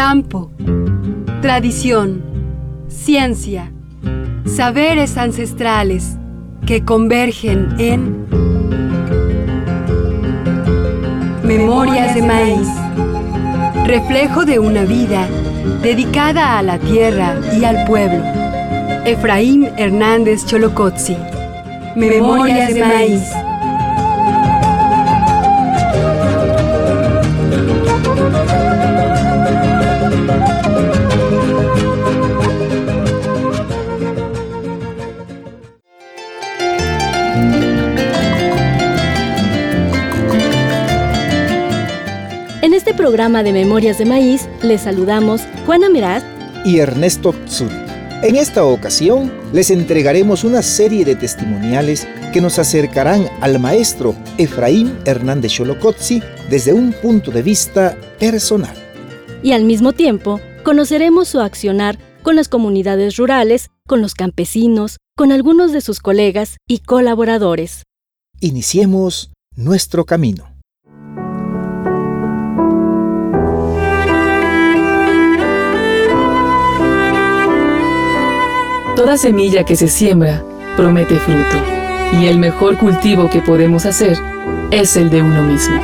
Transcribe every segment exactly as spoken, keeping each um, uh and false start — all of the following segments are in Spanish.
Campo, tradición, ciencia, saberes ancestrales que convergen en Memorias de Maíz, reflejo de una vida dedicada a la tierra y al pueblo. Efraín Hernández Xolocotzi. Memorias de Maíz. En este programa de Memorias de Maíz, les saludamos Juana Meraz y Ernesto Tsuri. En esta ocasión, les entregaremos una serie de testimoniales que nos acercarán al maestro Efraín Hernández Xolocotzi desde un punto de vista personal. Y al mismo tiempo, conoceremos su accionar con las comunidades rurales, con los campesinos, con algunos de sus colegas y colaboradores. Iniciemos nuestro camino. Toda semilla que se siembra promete fruto, y el mejor cultivo que podemos hacer es el de uno mismo.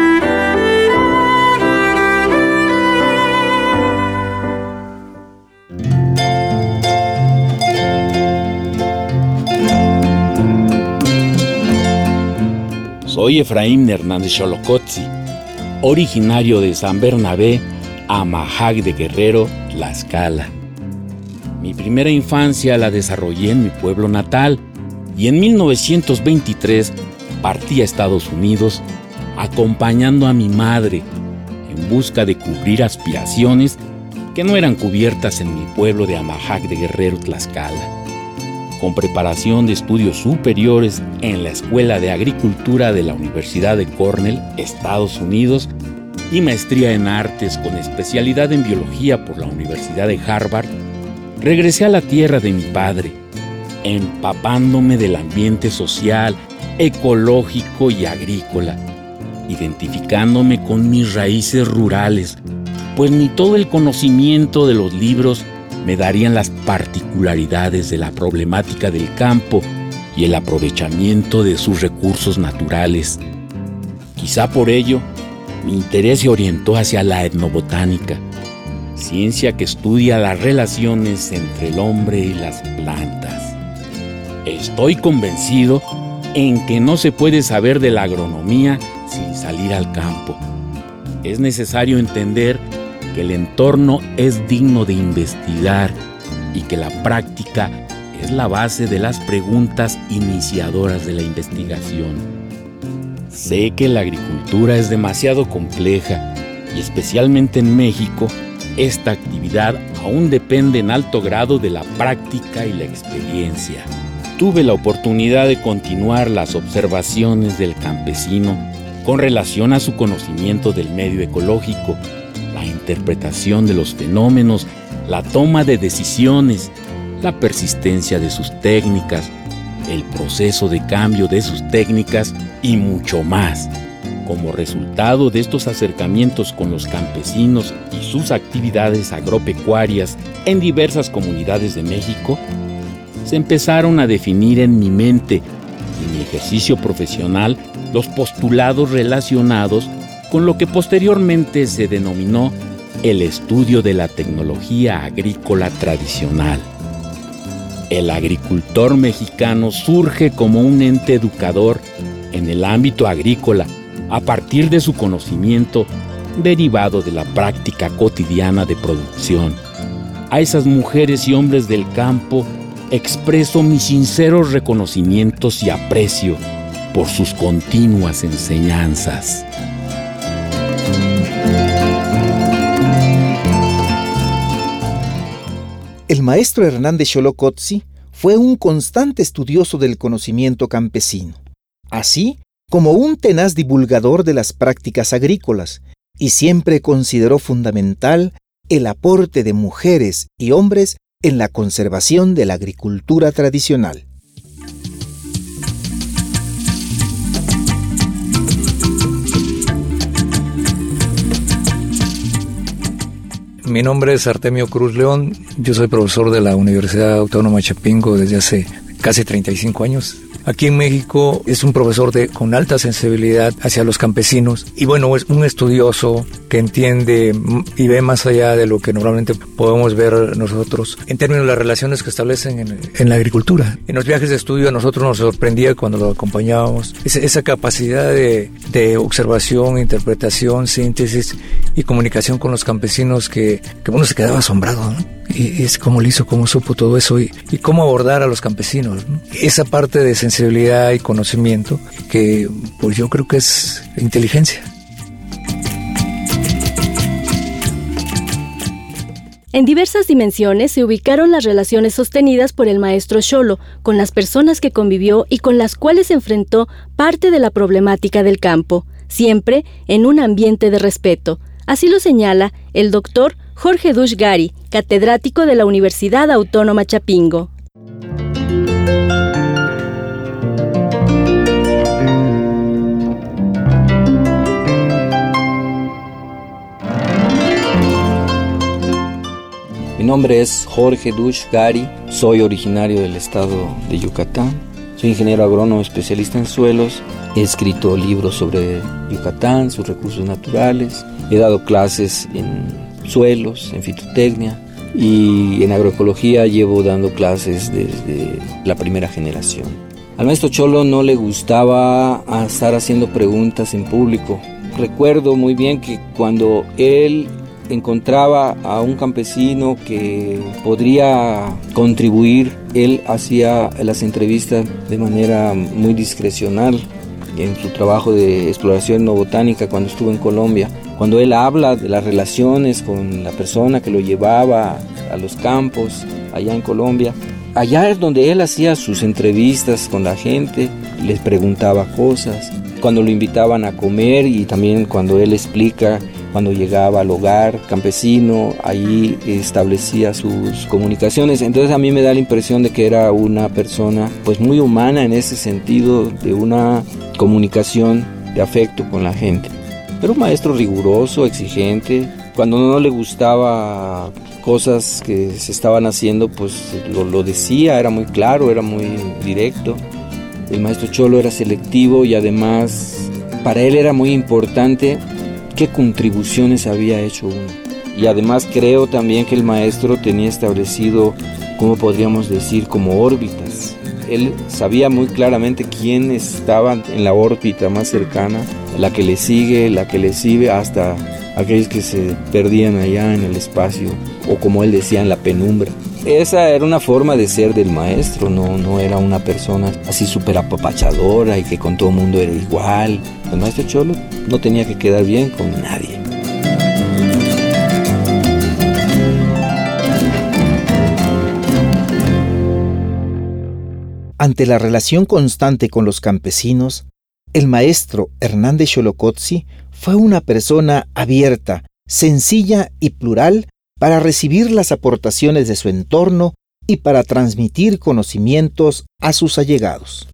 Soy Efraín Hernández Xolocotzi, originario de San Bernabé, Amajac de Guerrero, Tlaxcala. Mi primera infancia la desarrollé en mi pueblo natal y en mil novecientos veintitrés partí a Estados Unidos acompañando a mi madre en busca de cubrir aspiraciones que no eran cubiertas en mi pueblo de Amajac de Guerrero, Tlaxcala. Con preparación de estudios superiores en la Escuela de Agricultura de la Universidad de Cornell, Estados Unidos, y maestría en artes con especialidad en biología por la Universidad de Harvard, regresé a la tierra de mi padre, empapándome del ambiente social, ecológico y agrícola, identificándome con mis raíces rurales, pues ni todo el conocimiento de los libros me darían las particularidades de la problemática del campo y el aprovechamiento de sus recursos naturales. Quizá por ello, mi interés se orientó hacia la etnobotánica, ciencia que estudia las relaciones entre el hombre y las plantas. Estoy convencido en que no se puede saber de la agronomía sin salir al campo. Es necesario entender que el entorno es digno de investigar y que la práctica es la base de las preguntas iniciadoras de la investigación. Sé que la agricultura es demasiado compleja y especialmente en México, esta actividad aún depende en alto grado de la práctica y la experiencia. Tuve la oportunidad de continuar las observaciones del campesino con relación a su conocimiento del medio ecológico, la interpretación de los fenómenos, la toma de decisiones, la persistencia de sus técnicas, el proceso de cambio de sus técnicas y mucho más. Como resultado de estos acercamientos con los campesinos y sus actividades agropecuarias en diversas comunidades de México, se empezaron a definir en mi mente y mi ejercicio profesional los postulados relacionados con lo que posteriormente se denominó el estudio de la tecnología agrícola tradicional. El agricultor mexicano surge como un ente educador en el ámbito agrícola a partir de su conocimiento derivado de la práctica cotidiana de producción. A esas mujeres y hombres del campo expreso mis sinceros reconocimientos y aprecio por sus continuas enseñanzas. El maestro Hernández Xolocotzi fue un constante estudioso del conocimiento campesino, así como un tenaz divulgador de las prácticas agrícolas, y siempre consideró fundamental el aporte de mujeres y hombres en la conservación de la agricultura tradicional. Mi nombre es Artemio Cruz León, yo soy profesor de la Universidad Autónoma de Chapingo desde hace casi treinta y cinco años. Aquí en México es un profesor de, con alta sensibilidad hacia los campesinos y bueno, es un estudioso que entiende y ve más allá de lo que normalmente podemos ver nosotros en términos de las relaciones que establecen en, en la agricultura. En los viajes de estudio a nosotros nos sorprendía cuando lo acompañábamos esa, esa capacidad de, de observación, interpretación, síntesis y comunicación con los campesinos que, que uno se quedaba asombrado, ¿no? Y es cómo lo hizo, cómo supo todo eso y, y cómo abordar a los campesinos, ¿no? Esa parte de sensibilidad y conocimiento que pues yo creo que es inteligencia. En diversas dimensiones se ubicaron las relaciones sostenidas por el maestro Xolo con las personas que convivió y con las cuales enfrentó parte de la problemática del campo, siempre en un ambiente de respeto. Así lo señala el doctor Jorge Dush Gari, catedrático de la Universidad Autónoma Chapingo. Mi nombre es Jorge Dush Gari, soy originario del estado de Yucatán, soy ingeniero agrónomo especialista en suelos, he escrito libros sobre Yucatán, sus recursos naturales, he dado clases en suelos, en fitotecnia y en agroecología llevo dando clases desde la primera generación. Al maestro Xolo no le gustaba estar haciendo preguntas en público. Recuerdo muy bien que cuando él encontraba a un campesino que podría contribuir, él hacía las entrevistas de manera muy discrecional. En su trabajo de exploración etnobotánica cuando estuvo en Colombia, cuando él habla de las relaciones con la persona que lo llevaba a los campos allá en Colombia, allá es donde él hacía sus entrevistas con la gente, les preguntaba cosas, cuando lo invitaban a comer y también cuando él explica cuando llegaba al hogar campesino, ahí establecía sus comunicaciones. Entonces a mí me da la impresión de que era una persona pues muy humana en ese sentido, de una comunicación de afecto con la gente. Era un maestro riguroso, exigente. Cuando no le gustaba cosas que se estaban haciendo, pues lo, lo decía, era muy claro, era muy directo. El maestro Xolo era selectivo y además para él era muy importante qué contribuciones había hecho uno. Y además creo también que el maestro tenía establecido, ¿cómo podríamos decir?, como órbitas. Él sabía muy claramente quién estaba en la órbita más cercana, la que le sigue, la que le sigue, hasta aquellos que se perdían allá en el espacio, o como él decía, en la penumbra. Esa era una forma de ser del maestro, no, no era una persona así súper apapachadora y que con todo el mundo era igual. El maestro Xolo no tenía que quedar bien con nadie. Ante la relación constante con los campesinos, el maestro Hernández Xolocotzi fue una persona abierta, sencilla y plural para recibir las aportaciones de su entorno y para transmitir conocimientos a sus allegados.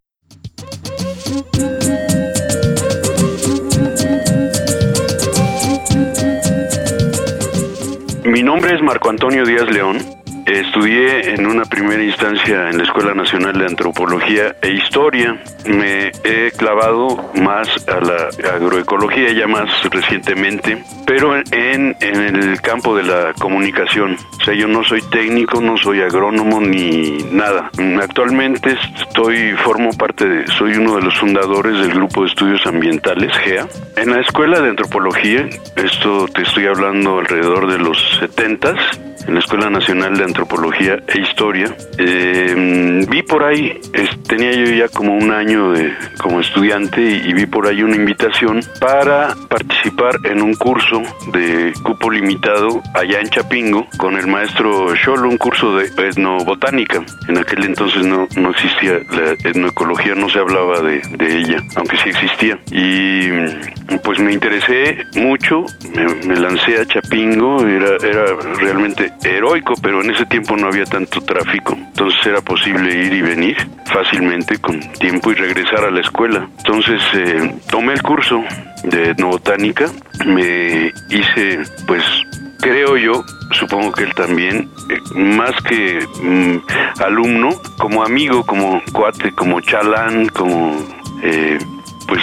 Mi nombre es Marco Antonio Díaz León. Estudié en una primera instancia en la Escuela Nacional de Antropología e Historia. Me he clavado más a la agroecología ya más recientemente, pero en, en el campo de la comunicación. O sea, yo no soy técnico, no soy agrónomo ni nada. Actualmente estoy, formo parte de, soy uno de los fundadores del Grupo de Estudios Ambientales, G E A. En la Escuela de Antropología, esto te estoy hablando alrededor de los setentas, en la Escuela Nacional de Antropología e Historia, eh, vi por ahí, es, tenía yo ya como un año de, como estudiante y, y vi por ahí una invitación para participar en un curso de cupo limitado allá en Chapingo con el maestro Xolo, un curso de etnobotánica. En aquel entonces no, no existía la etnoecología, no se hablaba de, de ella, aunque sí existía. Y pues me interesé mucho, me, me lancé a Chapingo, era, era realmente heroico, pero en ese tiempo no había tanto tráfico, entonces era posible ir y venir fácilmente con tiempo y regresar a la escuela. Entonces eh, tomé el curso de etnobotánica, me hice pues creo yo, supongo que él también, eh, más que mm, alumno, como amigo, como cuate, como chalán, como eh, pues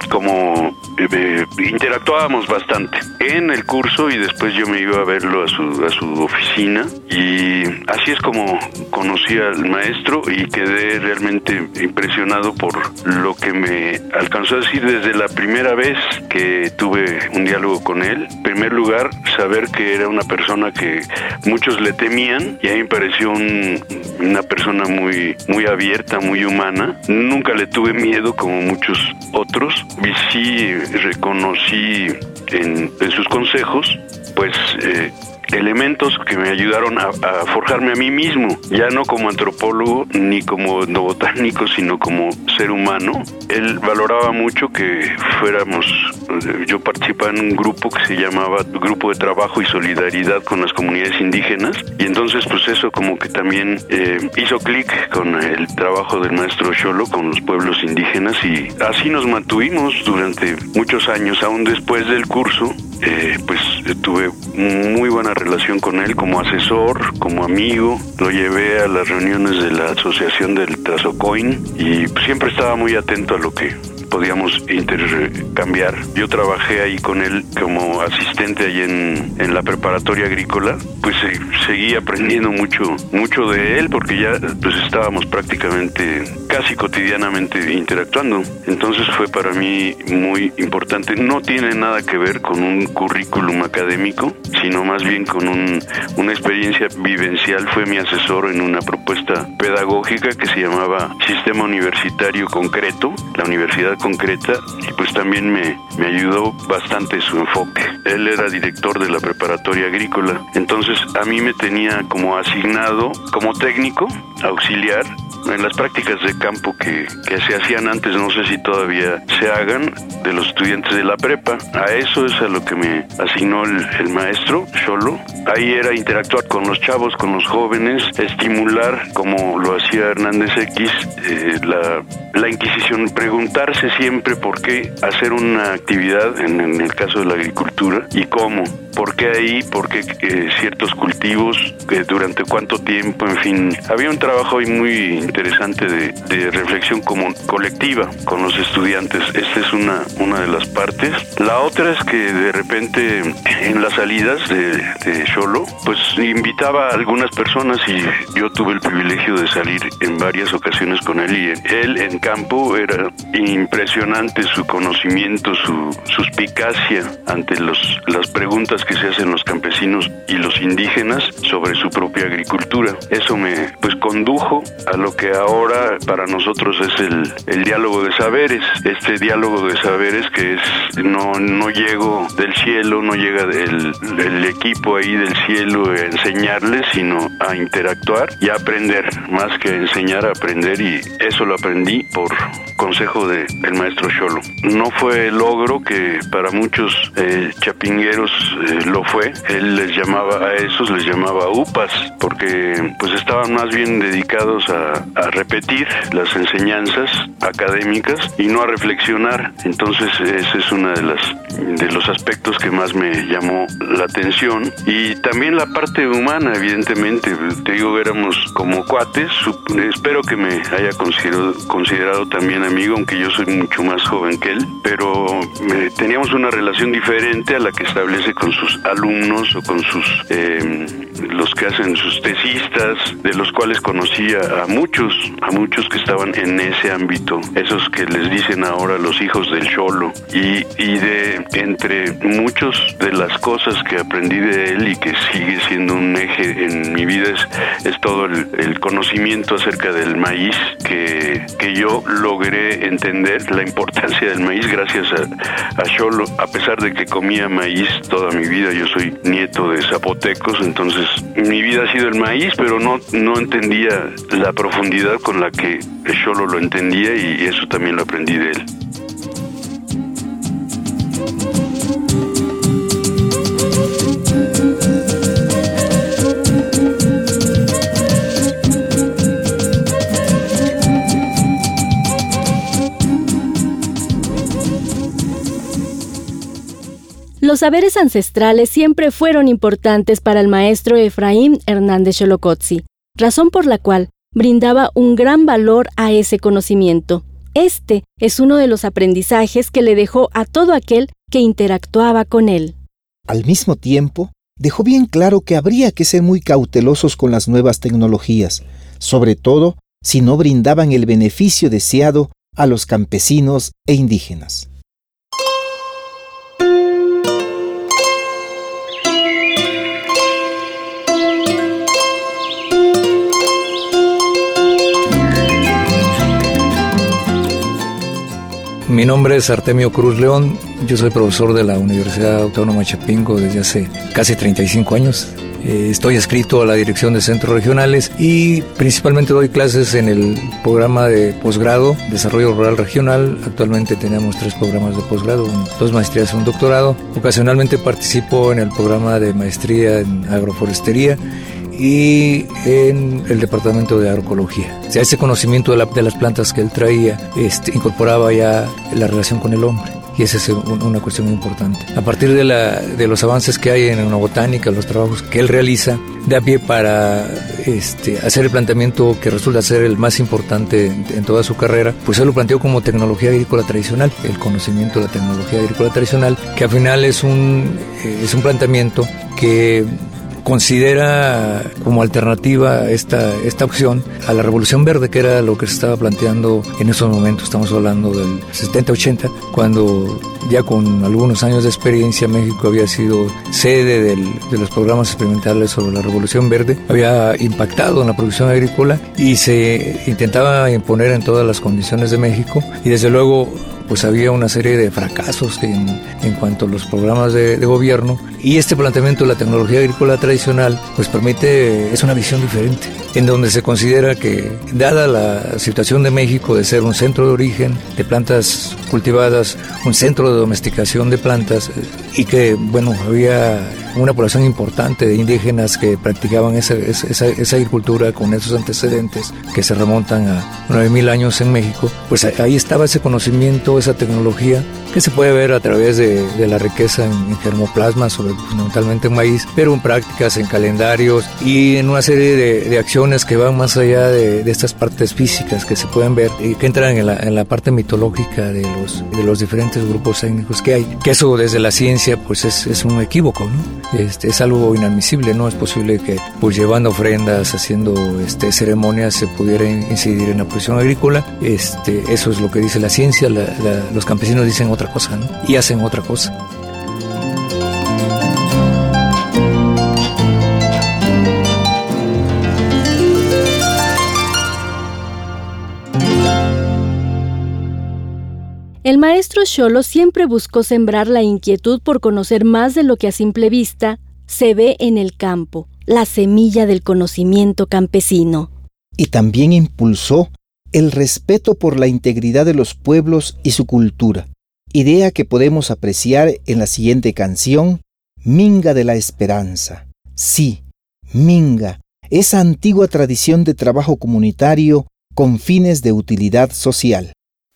como eh, interactuábamos bastante en el curso y después yo me iba a verlo a su, a su oficina, y así es como conocí al maestro y quedé realmente impresionado por lo que me alcanzó a decir desde la primera vez que tuve un diálogo con él. En primer lugar, saber que era una persona que muchos le temían, y a mí me pareció un, una persona muy, muy abierta, muy humana. Nunca le tuve miedo como muchos otros, y sí reconocí en, en sus consejos pues eh, elementos que me ayudaron a, a forjarme a mí mismo, ya no como antropólogo ni como etnobotánico, sino como ser humano. Él valoraba mucho que fuéramos, yo participaba en un grupo que se llamaba Grupo de Trabajo y Solidaridad con las Comunidades Indígenas, y entonces pues eso como que también eh, hizo clic con el trabajo del maestro Xolo con los pueblos indígenas, y así nos mantuvimos durante muchos años. Aún después del curso, eh, pues tuve muy buena relación con él como asesor, como amigo. Lo llevé a las reuniones de la Asociación del Trazocoin y siempre estaba muy atento a lo que podíamos intercambiar. Yo trabajé ahí con él como asistente ahí en, en la preparatoria agrícola, pues eh, seguí aprendiendo mucho, mucho de él, porque ya pues estábamos prácticamente casi cotidianamente interactuando. Entonces fue para mí muy importante. No tiene nada que ver con un currículum académico, sino más bien con un, una experiencia vivencial. Fue mi asesor en una propuesta pedagógica que se llamaba Sistema Universitario Concreto, la Universidad Concreta, y pues también me, me ayudó bastante su enfoque. Él era director de la preparatoria agrícola, entonces a mí me tenía como asignado como técnico auxiliar en las prácticas de campo que, que se hacían antes, no sé si todavía se hagan, de los estudiantes de la prepa. A eso es a lo que me asignó el, el maestro Xolo. Ahí era interactuar con los chavos, con los jóvenes, estimular, como lo hacía Hernández X, eh, la, la Inquisición, preguntarse siempre por qué hacer una actividad, en, en el caso de la agricultura, y cómo. ¿Por qué ahí? ¿Por qué eh, ciertos cultivos? Eh, ¿Durante cuánto tiempo? En fin, había un trabajo ahí muy interesante de, de reflexión como colectiva con los estudiantes. Esta es una, una de las partes. La otra es que de repente en las salidas de, de Xolo, pues invitaba a algunas personas, y yo tuve el privilegio de salir en varias ocasiones con él, y él en campo era impresionante su conocimiento, su suspicacia ante los, las preguntas que se hacen los campesinos y los indígenas sobre su propia agricultura. Eso me pues condujo a lo que ahora para nosotros es el, el diálogo de saberes. Este diálogo de saberes que es no, no llego del cielo, no llega del, del equipo ahí del cielo a enseñarles, sino a interactuar y a aprender, más que enseñar, a aprender, y eso lo aprendí por consejo de, del maestro Xolo. No fue logro que para muchos eh, chapingueros eh, lo fue. Él les llamaba a esos, les llamaba upas, porque pues estaban más bien dedicados a, a repetir las enseñanzas académicas y no a reflexionar. Entonces ese es uno de las de los aspectos que más me llamó la atención, y también la parte humana, evidentemente. Te digo, éramos como cuates. Espero que me haya considerado, considerado también amigo, aunque yo soy mucho más joven que él, pero eh, teníamos una relación diferente a la que establece con sus alumnos o con sus eh, los que hacen sus tesistas, de los cuales conocía a muchos, a muchos que estaban en ese ámbito, esos que les dicen ahora los hijos del Xolo, y, y de entre muchos de las cosas que aprendí de él y que sigue siendo un eje en mi vida es, es todo el, el conocimiento acerca del maíz, que, que yo logré entender la importancia del maíz gracias a, a Xolo, a pesar de que comía maíz toda mi vida. Yo soy nieto de zapotecos, entonces mi vida ha sido el maíz, pero no, no entendía la profundidad con la que Xolo lo entendía, y eso también lo aprendí de él. Los saberes ancestrales siempre fueron importantes para el maestro Efraín Hernández Xolocotzi, razón por la cual brindaba un gran valor a ese conocimiento. Este es uno de los aprendizajes que le dejó a todo aquel que interactuaba con él. Al mismo tiempo, dejó bien claro que habría que ser muy cautelosos con las nuevas tecnologías, sobre todo si no brindaban el beneficio deseado a los campesinos e indígenas. Mi nombre es Artemio Cruz León, yo soy profesor de la Universidad Autónoma de Chapingo desde hace casi treinta y cinco años. Eh, estoy adscrito a la dirección de centros regionales y principalmente doy clases en el programa de posgrado, Desarrollo Rural Regional. Actualmente tenemos tres programas de posgrado, dos maestrías y un doctorado. Ocasionalmente participo en el programa de maestría en agroforestería y en el departamento de agroecología. O sea, ese conocimiento de, la, de las plantas que él traía este, incorporaba ya la relación con el hombre. Y esa es una cuestión importante. A partir de, la, de los avances que hay en la botánica, los trabajos que él realiza, da pie para este, hacer el planteamiento que resulta ser el más importante en, en toda su carrera, pues él lo planteó como tecnología agrícola tradicional, el conocimiento de la tecnología agrícola tradicional, que al final es un, es un planteamiento que considera como alternativa esta, esta opción a la Revolución Verde, que era lo que se estaba planteando en esos momentos. Estamos hablando del setenta ochenta, cuando ya con algunos años de experiencia México había sido sede del, de los programas experimentales sobre la Revolución Verde, había impactado en la producción agrícola y se intentaba imponer en todas las condiciones de México, y desde luego pues había una serie de fracasos en, en cuanto a los programas de, de gobierno, y este planteamiento de la tecnología agrícola tradicional pues permite, es una visión diferente, en donde se considera que, dada la situación de México de ser un centro de origen de plantas cultivadas, un centro de domesticación de plantas, y que bueno, había una población importante de indígenas que practicaban esa, esa, esa agricultura con esos antecedentes que se remontan a nueve mil años en México, pues ahí estaba ese conocimiento, esa tecnología que se puede ver a través de, de la riqueza en, en germoplasma, sobre, fundamentalmente en maíz, pero en prácticas, en calendarios y en una serie de, de acciones que van más allá de, de estas partes físicas que se pueden ver y que entran en la, en la parte mitológica de los, de los diferentes grupos étnicos que hay, que eso desde la ciencia pues es, es un equívoco, ¿no? Este, es algo inadmisible, no es posible que pues llevando ofrendas, haciendo este, ceremonias se pudiera incidir en la producción agrícola. Este, eso es lo que dice la ciencia, la, la, los campesinos dicen otra cosa, ¿no? Y hacen otra cosa. El maestro Xolo siempre buscó sembrar la inquietud por conocer más de lo que a simple vista se ve en el campo, la semilla del conocimiento campesino. Y también impulsó el respeto por la integridad de los pueblos y su cultura, idea que podemos apreciar en la siguiente canción, Minga de la Esperanza. Sí, Minga, esa antigua tradición de trabajo comunitario con fines de utilidad social.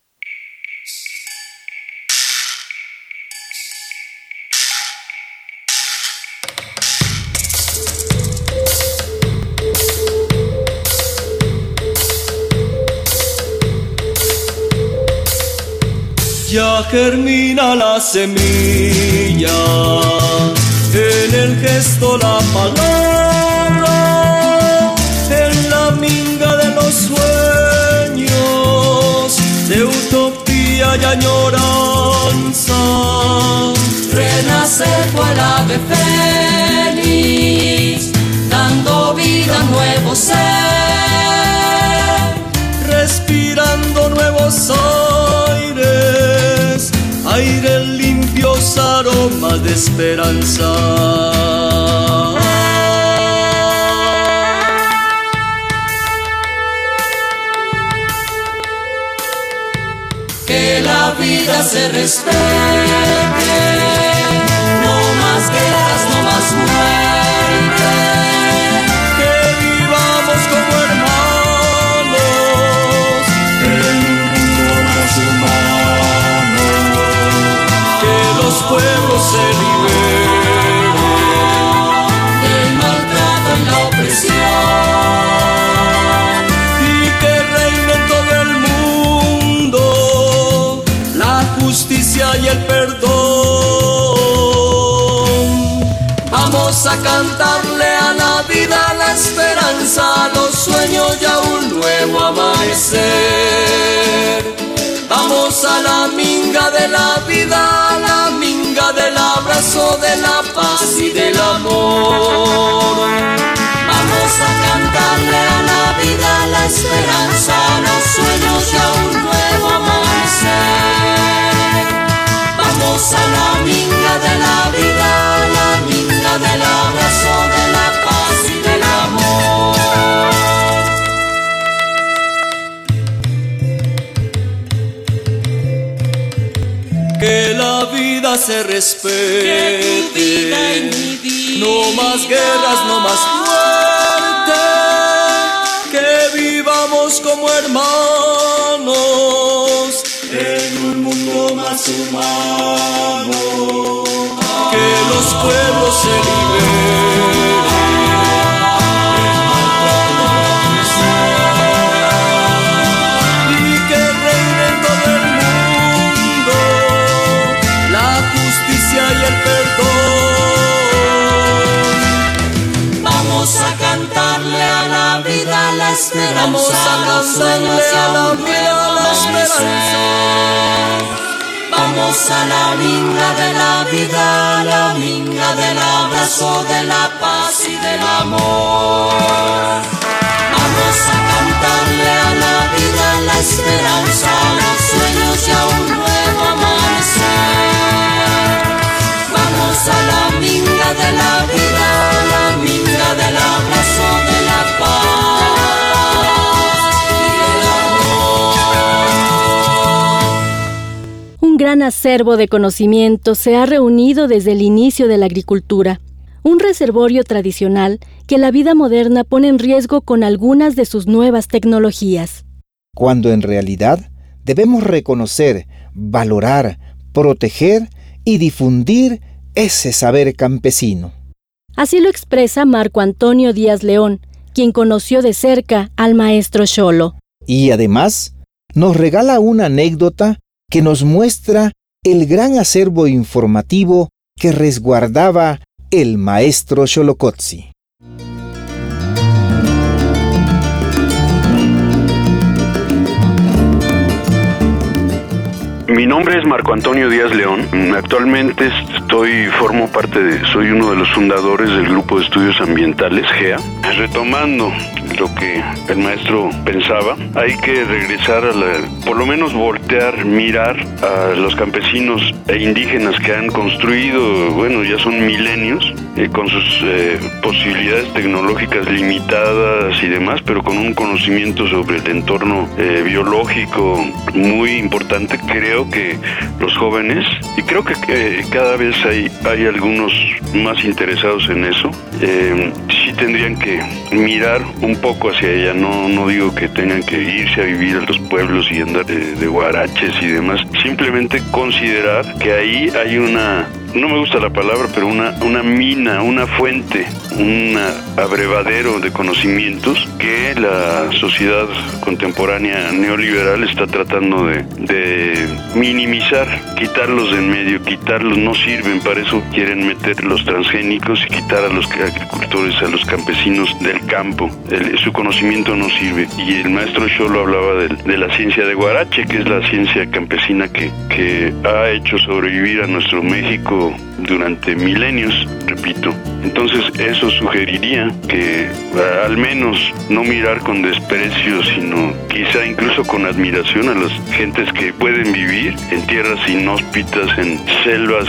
Ya germina la semilla, en el gesto la palabra, en la minga de los sueños, de utopía y añoranza. Renace cual ave fénix, dando vida a nuevo ser, respirando nuevos aires, aire limpios, aromas de esperanza. Que la vida se respete, no más guerras, no más muerte, que vivamos como hermanos en un mundo más humano, que los pueblos se libere del maltrato y la opresión, y que reine en todo el mundo la justicia y el perdón. Vamos a cantarle a la vida, a la esperanza, a los sueños y a un nuevo amanecer. Vamos a la minga de la vida, a la minga del abrazo, de la paz y del amor. Vamos a cantarle a la vida, a la esperanza, a los sueños y a un nuevo amanecer. Vamos a la minga de la vida, a la minga del abrazo, de la paz y del amor. Que la vida se respete, vida vida. No más guerras, no más muerte, que vivamos como hermanos en un mundo más humano, que los pueblos se liberen. Y el perdón. Vamos a cantarle a la vida, a la esperanza. Vamos a cantarle a la vida, a la esperanza. Vamos a la minga de la vida, a la minga del abrazo, de la paz y del amor. Vamos a cantarle a la vida, a la esperanza, a los sueños y a un nuevo amanecer. Vamos a la minga de la vida, a la minga del abrazo, de la paz y del amor. Un gran acervo de conocimiento se ha reunido desde el inicio de la agricultura, un reservorio tradicional que la vida moderna pone en riesgo con algunas de sus nuevas tecnologías. Cuando en realidad debemos reconocer, valorar, proteger y difundir ese saber campesino. Así lo expresa Marco Antonio Díaz León, quien conoció de cerca al maestro Xolo. Y además nos regala una anécdota que nos muestra el gran acervo informativo que resguardaba el maestro Xolocotzi. Mi nombre es Marco Antonio Díaz León. Actualmente estoy, formo parte de, soy uno de los fundadores del Grupo de Estudios Ambientales, G E A. Retomando lo que el maestro pensaba, hay que regresar a la, por lo menos voltear, mirar a los campesinos e indígenas que han construido, bueno, ya son milenios, eh, con sus eh, posibilidades tecnológicas limitadas y demás, pero con un conocimiento sobre el entorno eh, biológico muy importante. Creo que los jóvenes, y creo que eh, cada vez hay, hay algunos más interesados en eso, eh, sí tendrían que mirar un poco hacia ella. No, no digo que tengan que irse a vivir a los pueblos y andar de, de guaraches y demás, simplemente considerar que ahí hay una, no me gusta la palabra, pero una, una mina, una fuente, un abrevadero de conocimientos que la sociedad contemporánea neoliberal está tratando de, de minimizar, quitarlos de en medio, quitarlos, no sirven, para eso quieren meter los transgénicos y quitar a los agricultores, a los campesinos del campo. El, su conocimiento no sirve. Y el maestro Xolo hablaba de, de la ciencia de Guarache, que es la ciencia campesina que, que ha hecho sobrevivir a nuestro México durante milenios, repito. Entonces eso sugeriría que al menos no mirar con desprecio, sino quizá incluso con admiración a las gentes que pueden vivir en tierras inhóspitas, en selvas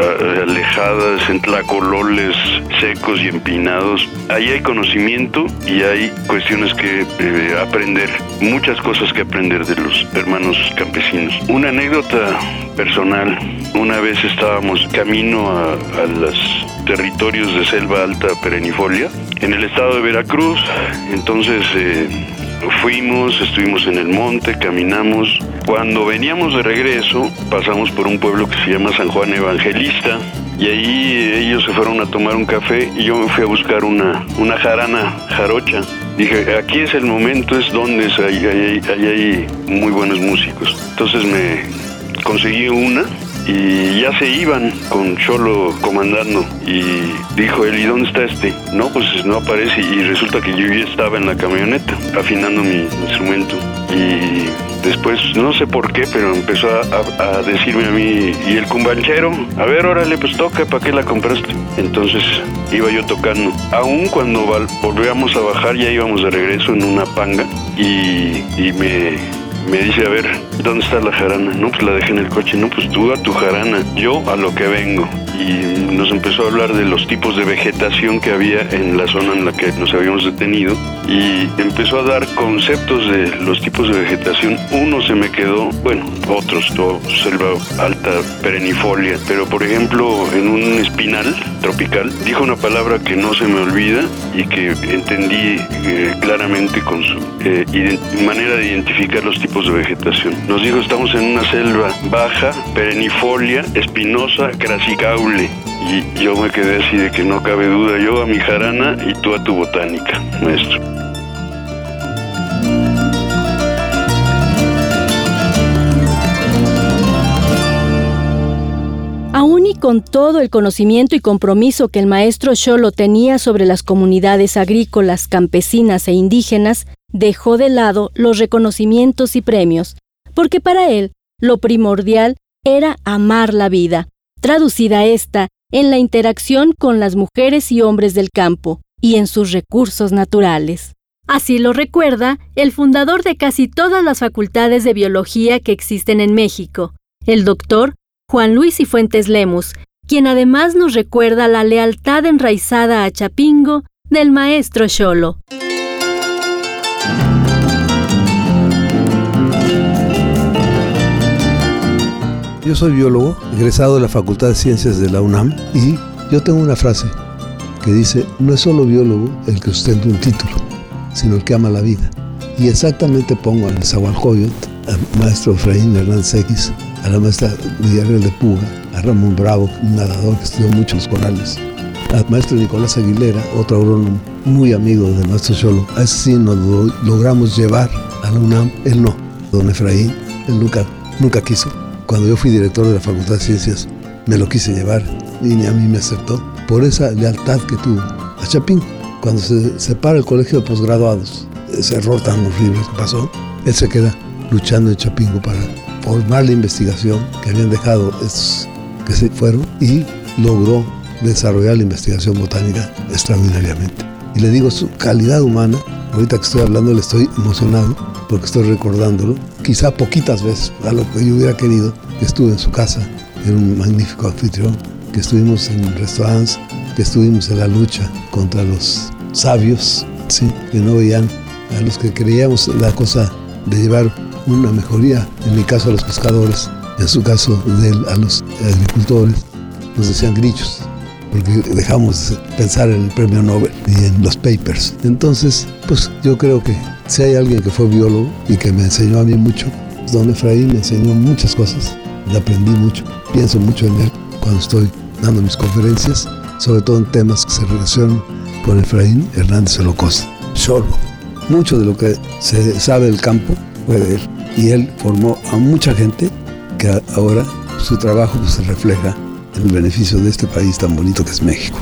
alejadas, en tlacololes secos y empinados. Ahí hay conocimiento y hay cuestiones que eh, aprender, muchas cosas que aprender de los hermanos campesinos. Una anécdota personal: una vez estábamos camino a, a los territorios de selva alta perennifolia en el estado de Veracruz. Entonces eh, fuimos, estuvimos en el monte, caminamos. Cuando veníamos de regreso pasamos por un pueblo que se llama San Juan Evangelista. y ahí ellos se fueron a tomar un café y yo me fui a buscar una, una jarana jarocha. Dije, aquí es el momento, es donde es, ahí, ahí, ahí hay muy buenos músicos. Entonces me conseguí una y ya se iban con Cholo comandando y dijo él, ¿y dónde está este? No, pues no aparece, y resulta que yo ya estaba en la camioneta afinando mi instrumento y después no sé por qué, pero empezó a, a, a decirme a mí, ¿y el cumbanchero? A ver, órale, pues toca, ¿para qué la compraste? Entonces iba yo tocando. Aún cuando volvíamos a bajar ya íbamos de regreso en una panga y, y me... Me dice, a ver, ¿dónde está la jarana? No, pues la dejé en el coche. No, pues tú a tu jarana, yo a lo que vengo. Y nos empezó a hablar de los tipos de vegetación que había en la zona en la que nos habíamos detenido. Y empezó a dar conceptos de los tipos de vegetación. Uno se me quedó, bueno, otros, todo, selva alta, perennifolia. Pero, por ejemplo, en un espinal tropical, dijo una palabra que no se me olvida y que entendí eh, claramente con su eh, ident- manera de identificar los tipos de vegetación. Nos dijo, estamos en una selva baja, perennifolia, espinosa, crassicaule. Y yo me quedé así de que no cabe duda, yo a mi jarana y tú a tu botánica, maestro. Aún y con todo el conocimiento y compromiso que el maestro Xolo tenía sobre las comunidades agrícolas, campesinas e indígenas, dejó de lado los reconocimientos y premios, porque para él lo primordial era amar la vida, traducida esta en la interacción con las mujeres y hombres del campo y en sus recursos naturales. Así lo recuerda el fundador de casi todas las facultades de biología que existen en México, el doctor Juan Luis Cifuentes Lemus, quien además nos recuerda la lealtad enraizada a Chapingo del maestro Xolo. Yo soy biólogo, egresado de la Facultad de Ciencias de la UNAM, y yo tengo una frase que dice, no es solo biólogo el que sustenta un título, sino el que ama la vida. Y exactamente pongo al Nezahualcóyotl, al maestro Efraín Hernández X, a la maestra Villarreal de Puga, a Ramón Bravo, un nadador que estudió mucho los corales, al maestro Nicolás Aguilera, otro agrónomo muy amigo del maestro Xolo. A ese sí nos lo logramos llevar a la UNAM, él no, don Efraín, él nunca, nunca quiso. Cuando yo fui director de la Facultad de Ciencias, me lo quise llevar y ni a mí me aceptó por esa lealtad que tuvo a Chapingo. Cuando se separa el colegio de posgraduados, ese error tan horrible que pasó, él se queda luchando en Chapingo para formar la investigación que habían dejado estos que se fueron y logró desarrollar la investigación botánica extraordinariamente. Y le digo, su calidad humana, ahorita que estoy hablando le estoy emocionado porque estoy recordándolo, quizá poquitas veces, a lo que yo hubiera querido, que estuve en su casa, era un magnífico anfitrión, que estuvimos en restaurantes, que estuvimos en la lucha contra los sabios, ¿sí? Que no veían a los que creíamos la cosa de llevar una mejoría, en mi caso a los pescadores, en su caso de él, a los agricultores, nos decían grillos, porque dejamos de pensar en el premio Nobel y en los papers. Entonces, pues yo creo que si hay alguien que fue biólogo y que me enseñó a mí mucho, pues don Efraín me enseñó muchas cosas, le aprendí mucho, pienso mucho en él cuando estoy dando mis conferencias, sobre todo en temas que se relacionan con Efraín Hernández Xolocotzi. Xolo. Mucho de lo que se sabe del campo fue de él, y él formó a mucha gente que ahora su trabajo pues, se refleja en el beneficio de este país tan bonito que es México.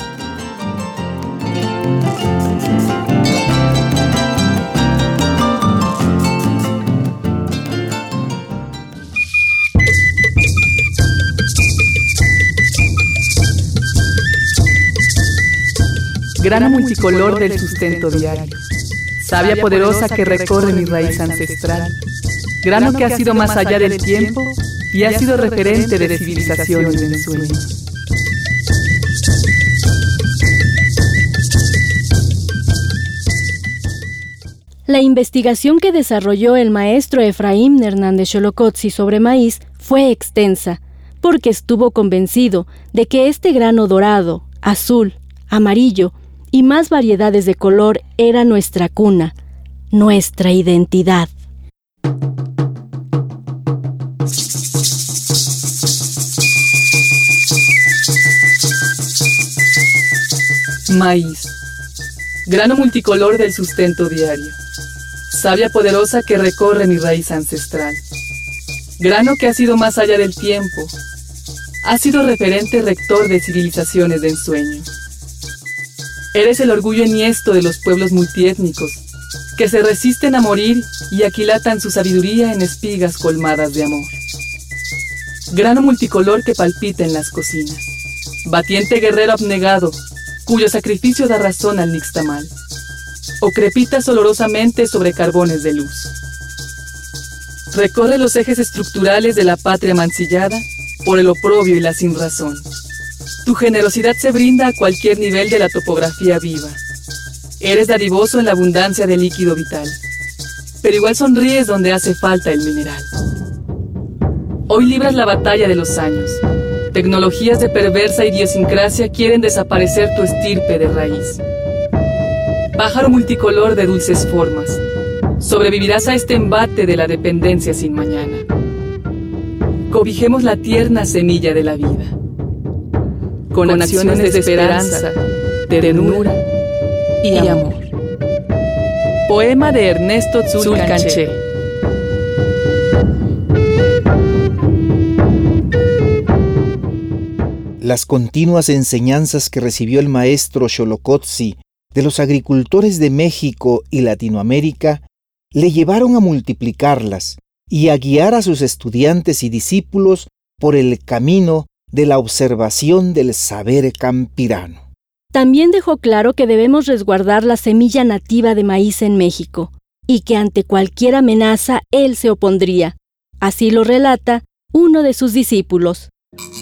Grano multicolor del sustento diario, savia poderosa que recorre mi raíz ancestral, grano que ha sido más allá del tiempo y ha sido referente de civilización y de ensueños. La investigación que desarrolló el maestro Efraín Hernández Xolocotzi sobre maíz fue extensa, porque estuvo convencido de que este grano dorado, azul, amarillo y más variedades de color era nuestra cuna, nuestra identidad. Maíz, grano multicolor del sustento diario, savia poderosa que recorre mi raíz ancestral. Grano que ha sido más allá del tiempo, ha sido referente rector de civilizaciones de ensueño. Eres el orgullo enhiesto de los pueblos multiétnicos, que se resisten a morir y aquilatan su sabiduría en espigas colmadas de amor. Grano multicolor que palpita en las cocinas, batiente guerrero abnegado, cuyo sacrificio da razón al nixtamal, o crepitas olorosamente sobre carbones de luz. Recorre los ejes estructurales de la patria mancillada por el oprobio y la sinrazón. Tu generosidad se brinda a cualquier nivel de la topografía viva. Eres dadivoso en la abundancia del líquido vital, pero igual sonríes donde hace falta el mineral. Hoy libras la batalla de los años. Tecnologías de perversa idiosincrasia quieren desaparecer tu estirpe de raíz. Pájaro multicolor de dulces formas, sobrevivirás a este embate de la dependencia sin mañana. Cobijemos la tierna semilla de la vida, con acciones de esperanza, ternura y amor. Poema de Ernesto Tzulcanché. Las continuas enseñanzas que recibió el maestro Xolocotzi de los agricultores de México y Latinoamérica le llevaron a multiplicarlas y a guiar a sus estudiantes y discípulos por el camino de la observación del saber campirano. También dejó claro que debemos resguardar la semilla nativa de maíz en México y que ante cualquier amenaza él se opondría. Así lo relata uno de sus discípulos.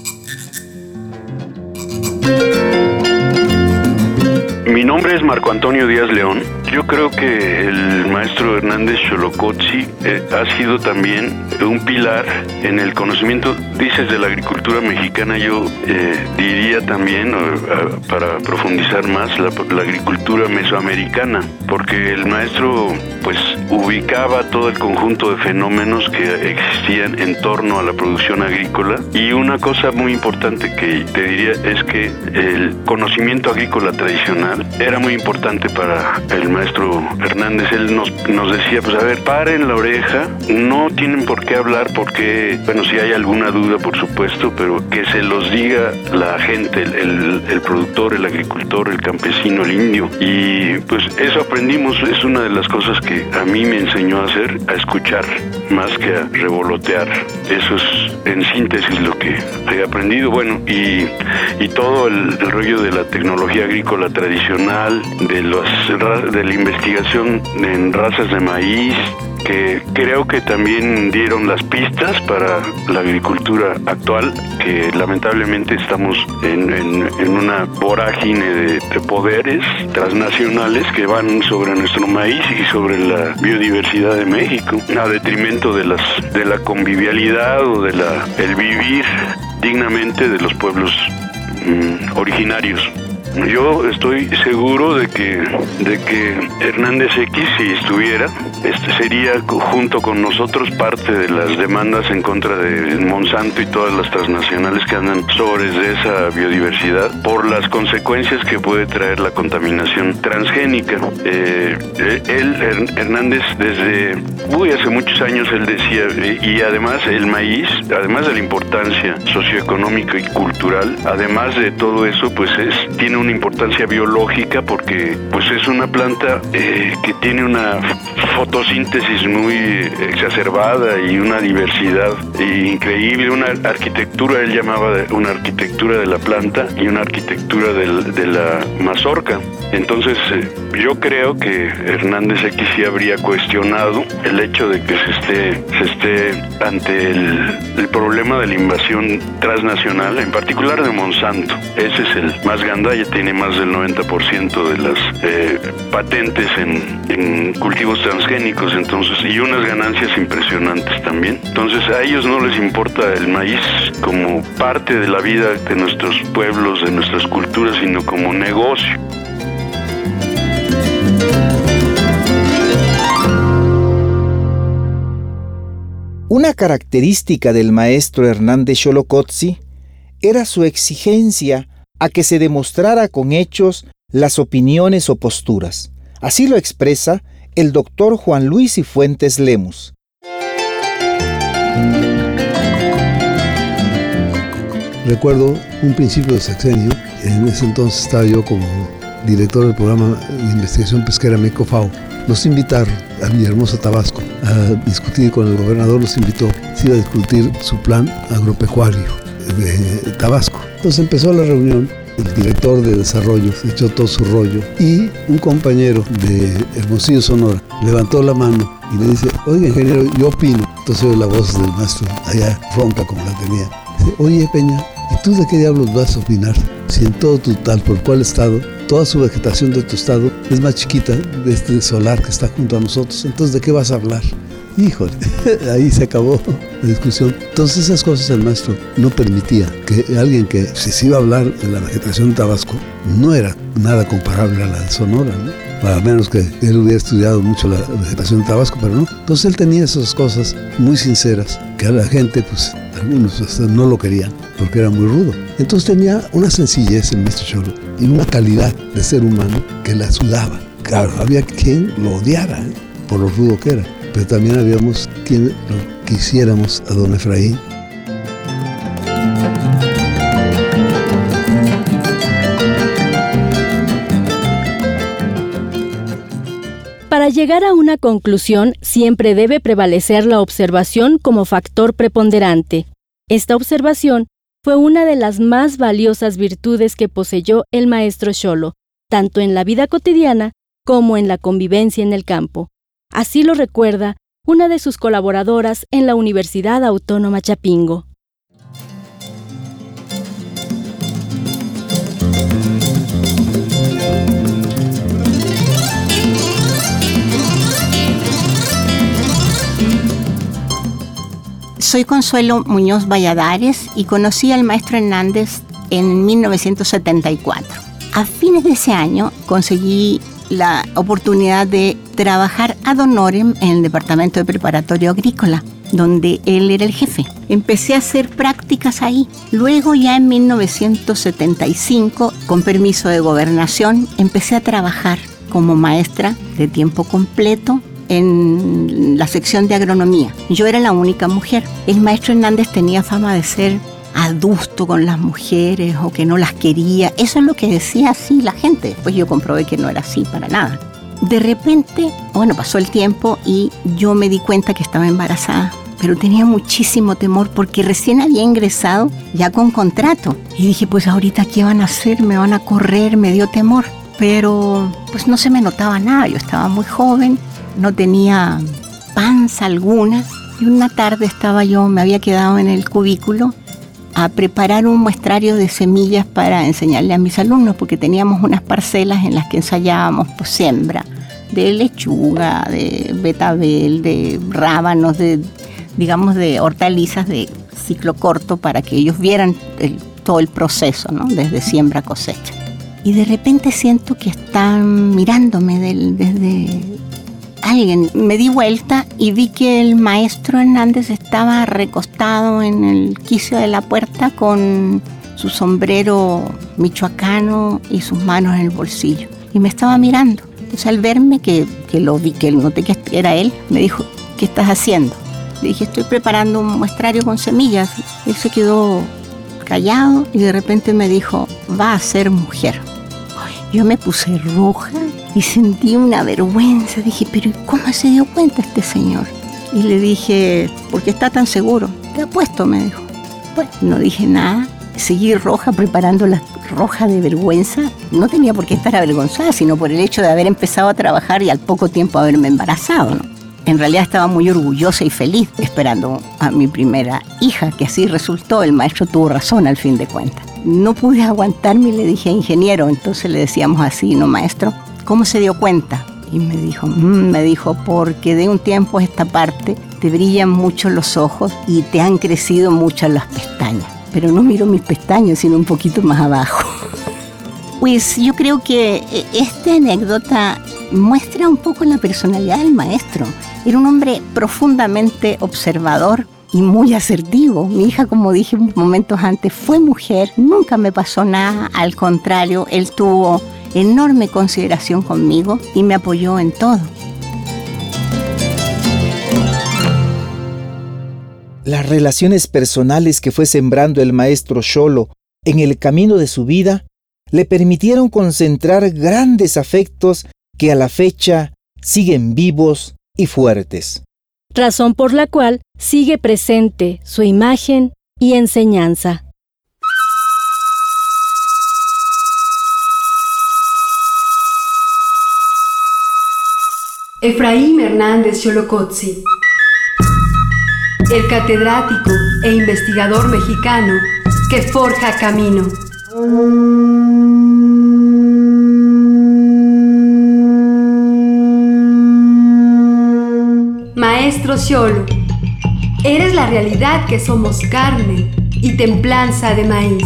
Mi nombre es Marco Antonio Díaz León. Yo creo que el maestro Hernández Xolocotzi eh, ha sido también un pilar en el conocimiento, dices, de la agricultura mexicana. Yo eh, diría también, eh, para profundizar más, la, la agricultura mesoamericana, porque el maestro pues ubicaba todo el conjunto de fenómenos que existían en torno a la producción agrícola. Y una cosa muy importante que te diría es que el conocimiento agrícola tradicional era muy importante para el maestro Hernández. Él nos, nos decía, pues a ver, paren la oreja, no tienen por qué hablar porque, bueno, si hay alguna duda, por supuesto, pero que se los diga la gente, el, el, el productor, el agricultor, el campesino, el indio. Y pues eso aprendimos, es una de las cosas que a mí me enseñó a hacer, a escuchar, más que a revolotear. Eso es en síntesis lo que he aprendido. Bueno, y, y todo el, el rollo de la tecnología agrícola tradicional, de los de la investigación en razas de maíz, que creo que también dieron las pistas para la agricultura actual, que lamentablemente estamos en, en, en una vorágine de, de poderes transnacionales que van sobre nuestro maíz y sobre la biodiversidad de México, a detrimento de las de la convivialidad o de la el vivir dignamente de los pueblos mmm, originarios. Yo estoy seguro de que de que Hernández X, si estuviera, este sería junto con nosotros parte de las demandas en contra de Monsanto y todas las transnacionales que andan sobre de esa biodiversidad por las consecuencias que puede traer la contaminación transgénica. Eh, él, Hernández, desde uy, hace muchos años él decía, eh, y además el maíz, además de la importancia socioeconómica y cultural, además de todo eso, pues es tiene una importancia biológica porque pues es una planta eh, que tiene una fotosíntesis muy exacerbada y una diversidad increíble, una arquitectura, él llamaba una arquitectura de la planta y una arquitectura del, de la mazorca. Entonces eh, yo creo que Hernández X sí habría cuestionado el hecho de que se esté, se esté ante el, el problema de la invasión transnacional, en particular de Monsanto. Ese es el más gandalla, tiene más del noventa por ciento de las eh, patentes en, en cultivos transgénicos, entonces, y unas ganancias impresionantes también. Entonces a ellos no les importa el maíz como parte de la vida de nuestros pueblos, de nuestras culturas, sino como negocio. Una característica del maestro Hernández Xolocotzi era su exigencia a que se demostrara con hechos las opiniones o posturas. Así lo expresa el doctor Juan Luis Cifuentes Lemus. Recuerdo un principio de sexenio, en ese entonces estaba yo como director del programa de investigación pesquera MECOFAO. Nos invitaron a Villahermosa, Tabasco, a discutir con el gobernador, nos invitó, se iba a discutir su plan agropecuario de Tabasco. Entonces empezó la reunión, el director de desarrollo se echó todo su rollo y un compañero de Hermosillo, Sonora, levantó la mano y le dice: oiga, ingeniero, yo opino. Entonces oye la voz del maestro, allá ronca como la tenía. Dice: oye, Peña, ¿y tú de qué diablos vas a opinar? Si en todo tu tal por cual estado, toda su vegetación de tu estado es más chiquita de este solar que está junto a nosotros, entonces ¿de qué vas a hablar? Híjole, ahí se acabó la discusión. Entonces esas cosas el maestro no permitía que alguien que si se iba a hablar de la vegetación de Tabasco no era nada comparable a la de Sonora, ¿no? A menos que él hubiera estudiado mucho la vegetación de Tabasco, pero no. Entonces él tenía esas cosas muy sinceras que a la gente, pues algunos hasta no lo querían porque era muy rudo. Entonces tenía una sencillez el maestro Xolo y una calidad de ser humano que la sudaba. Claro, había quien lo odiara, ¿eh? Por lo rudo que era, pero también habíamos quien lo quisiéramos a don Efraín. Para llegar a una conclusión, siempre debe prevalecer la observación como factor preponderante. Esta observación fue una de las más valiosas virtudes que poseyó el maestro Xolo, tanto en la vida cotidiana como en la convivencia en el campo. Así lo recuerda una de sus colaboradoras en la Universidad Autónoma Chapingo. Soy Consuelo Muñoz Valladares y conocí al maestro Hernández en mil novecientos setenta y cuatro. A fines de ese año conseguí la oportunidad de trabajar ad honorem en el Departamento de Preparatorio Agrícola, donde él era el jefe. Empecé a hacer prácticas ahí. Luego, ya en mil novecientos setenta y cinco, con permiso de gobernación, empecé a trabajar como maestra de tiempo completo en la sección de agronomía. Yo era la única mujer. El maestro Hernández tenía fama de ser adusto con las mujeres o que no las quería. Eso es lo que decía así la gente. Pues yo comprobé que no era así para nada. De repente, bueno, pasó el tiempo y yo me di cuenta que estaba embarazada, pero tenía muchísimo temor porque recién había ingresado ya con contrato. Y dije, pues ahorita ¿qué van a hacer? Me van a correr, me dio temor. Pero pues no se me notaba nada, yo estaba muy joven, no tenía panza alguna. Y una tarde estaba yo, me había quedado en el cubículo a preparar un muestrario de semillas para enseñarle a mis alumnos, porque teníamos unas parcelas en las que ensayábamos pues, siembra de lechuga, de betabel, de rábanos, de, digamos, de hortalizas de ciclo corto para que ellos vieran el, todo el proceso, ¿no? Desde siembra a cosecha. Y de repente siento que están mirándome del, desde alguien. Me di vuelta y vi que el maestro Hernández estaba recostado en el quicio de la puerta con su sombrero michoacano y sus manos en el bolsillo. Y me estaba mirando. Entonces al verme, que, que lo vi, que noté que era él, me dijo, ¿qué estás haciendo? Le dije, estoy preparando un muestrario con semillas. Él se quedó callado y de repente me dijo, va a ser mujer. Yo me puse roja y sentí una vergüenza. Dije, pero ¿cómo se dio cuenta este señor? Y le dije, ¿por qué está tan seguro? Te apuesto, me dijo. Pues no dije nada. Seguí roja, preparando la roja de vergüenza. No tenía por qué estar avergonzada, sino por el hecho de haber empezado a trabajar y al poco tiempo haberme embarazado, ¿no? En realidad estaba muy orgullosa y feliz esperando a mi primera hija, que así resultó. El maestro tuvo razón al fin de cuentas. No pude aguantarme y le dije, ingeniero, entonces le decíamos así, ¿no, maestro? ¿Cómo se dio cuenta? Y me dijo, mmm, me dijo, porque de un tiempo a esta parte te brillan mucho los ojos y te han crecido mucho las pestañas. Pero no miro mis pestañas, sino un poquito más abajo. Pues yo creo que esta anécdota muestra un poco la personalidad del maestro. Era un hombre profundamente observador y muy asertivo. Mi hija, como dije momentos antes, fue mujer, nunca me pasó nada, al contrario, él tuvo enorme consideración conmigo y me apoyó en todo. Las relaciones personales que fue sembrando el maestro Xolo en el camino de su vida le permitieron concentrar grandes afectos que a la fecha siguen vivos y fuertes. Razón por la cual sigue presente su imagen y enseñanza. Efraín Hernández Xolocotzi, el catedrático e investigador mexicano que forja camino. Maestro Xolo, eres la realidad que somos carne y templanza de maíz.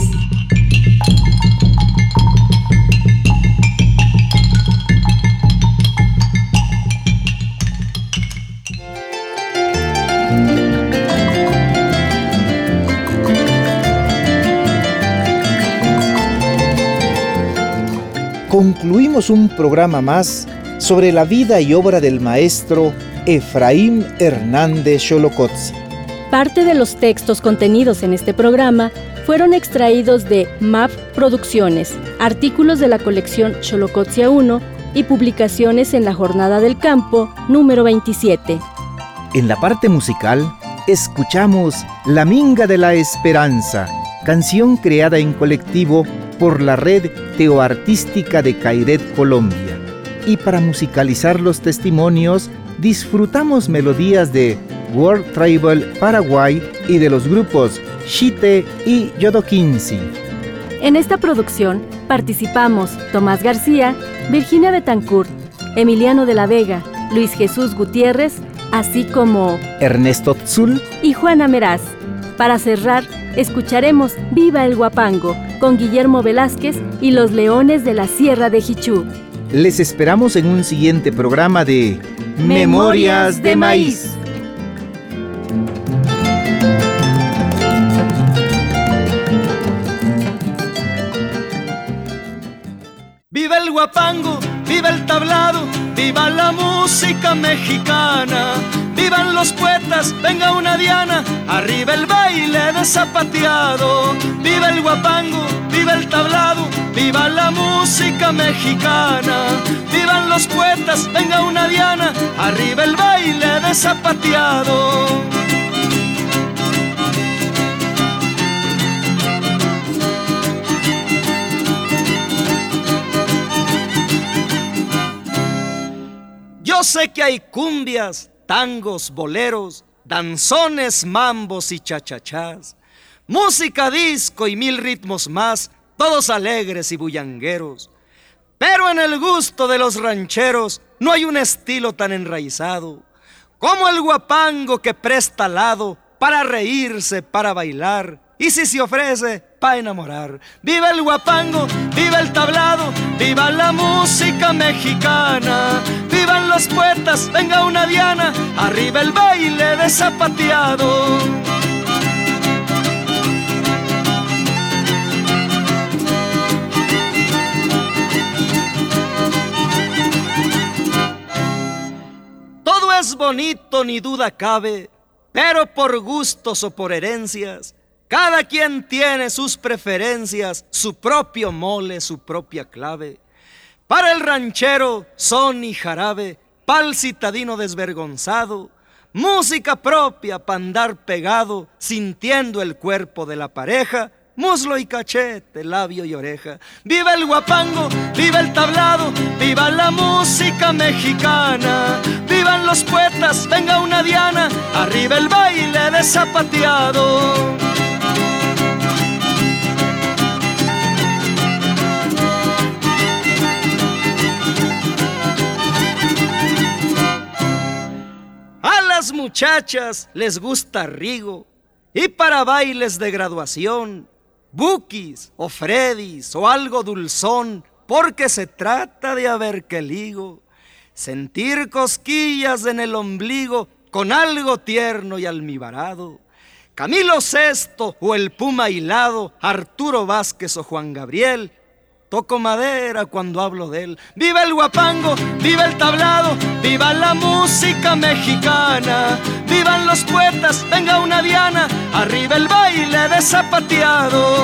Concluimos un programa más sobre la vida y obra del maestro Efraín Hernández Xolocotzi. Parte de los textos contenidos en este programa fueron extraídos de M A P Producciones, artículos de la colección Xolocotzia uno y publicaciones en la Jornada del Campo número veintisiete. En la parte musical, escuchamos La Minga de la Esperanza, canción creada en colectivo por la Red Teoartística de Cairet, Colombia. Y para musicalizar los testimonios, disfrutamos melodías de World Tribal Paraguay y de los grupos Xite y Yodoquinsi. En esta producción participamos Tomás García, Virginia Betancourt, Emiliano de la Vega, Luis Jesús Gutiérrez, así como Ernesto Tzul y Juana Meraz. Para cerrar, escucharemos Viva el Huapango con Guillermo Velázquez y los Leones de la Sierra de Jichú. Les esperamos en un siguiente programa de Memorias de Maíz. Viva el huapango, viva el tablado, viva la música mexicana. Vivan los poetas, venga una diana, arriba el baile de zapateado. Viva el huapango, viva el tablado, viva la música mexicana. Vivan los poetas, venga una diana, arriba el baile de zapateado. Yo sé que hay cumbias, tangos, boleros, danzones, mambos y chachachás, música disco y mil ritmos más, todos alegres y bullangueros. Pero en el gusto de los rancheros no hay un estilo tan enraizado como el huapango, que presta lado para reírse, para bailar y, si se ofrece, para enamorar. Viva el huapango, viva el tablado, viva la música mexicana. Vivan los poetas, venga una diana, arriba el baile de zapateado. Todo es bonito, ni duda cabe, pero por gustos o por herencias, cada quien tiene sus preferencias, su propio mole, su propia clave. Para el ranchero, son y jarabe, pa'l citadino desvergonzado, música propia pa' andar pegado, sintiendo el cuerpo de la pareja, muslo y cachete, labio y oreja. Viva el huapango, viva el tablado, viva la música mexicana. Vivan los poetas, venga una diana, arriba el baile de zapateado. A las muchachas les gusta Rigo, y para bailes de graduación, Bukis o Freddys o algo dulzón, porque se trata de haber que ligo, sentir cosquillas en el ombligo con algo tierno y almibarado. Camilo sexto o el Puma hilado, Arturo Vázquez o Juan Gabriel, toco madera cuando hablo de él. ¡Viva el guapango! ¡Viva el tablado! ¡Viva la música mexicana! ¡Vivan los poetas! ¡Venga una diana! ¡Arriba el baile de zapateado!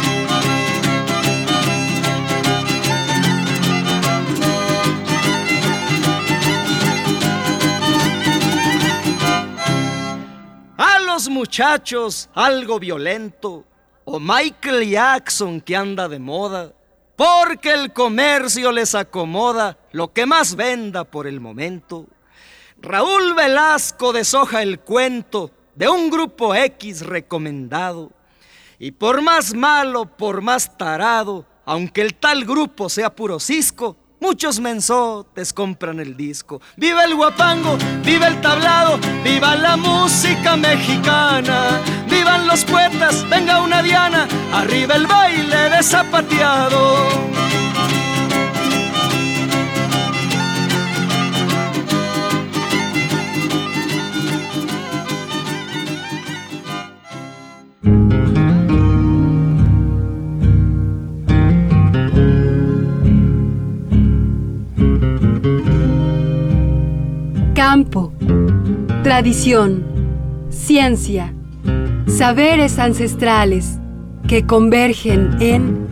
A los muchachos algo violento, o Michael Jackson que anda de moda, porque el comercio les acomoda lo que más venda por el momento. Raúl Velasco deshoja el cuento de un grupo X recomendado, y por más malo, por más tarado, aunque el tal grupo sea puro cisco, muchos mensotes compran el disco. ¡Viva el guapango! ¡Viva el tablado! ¡Viva la música mexicana! ¡Vivan los poetas! ¡Venga una diana! ¡Arriba el baile de zapateado! Campo, tradición, ciencia, saberes ancestrales que convergen en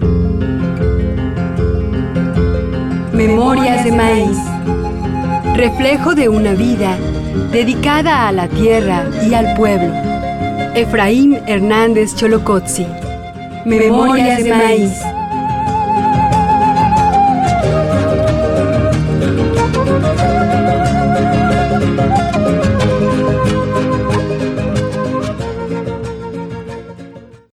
Memorias de Maíz, reflejo de una vida dedicada a la tierra y al pueblo. Efraín Hernández Cholocotzi. Memorias de Maíz.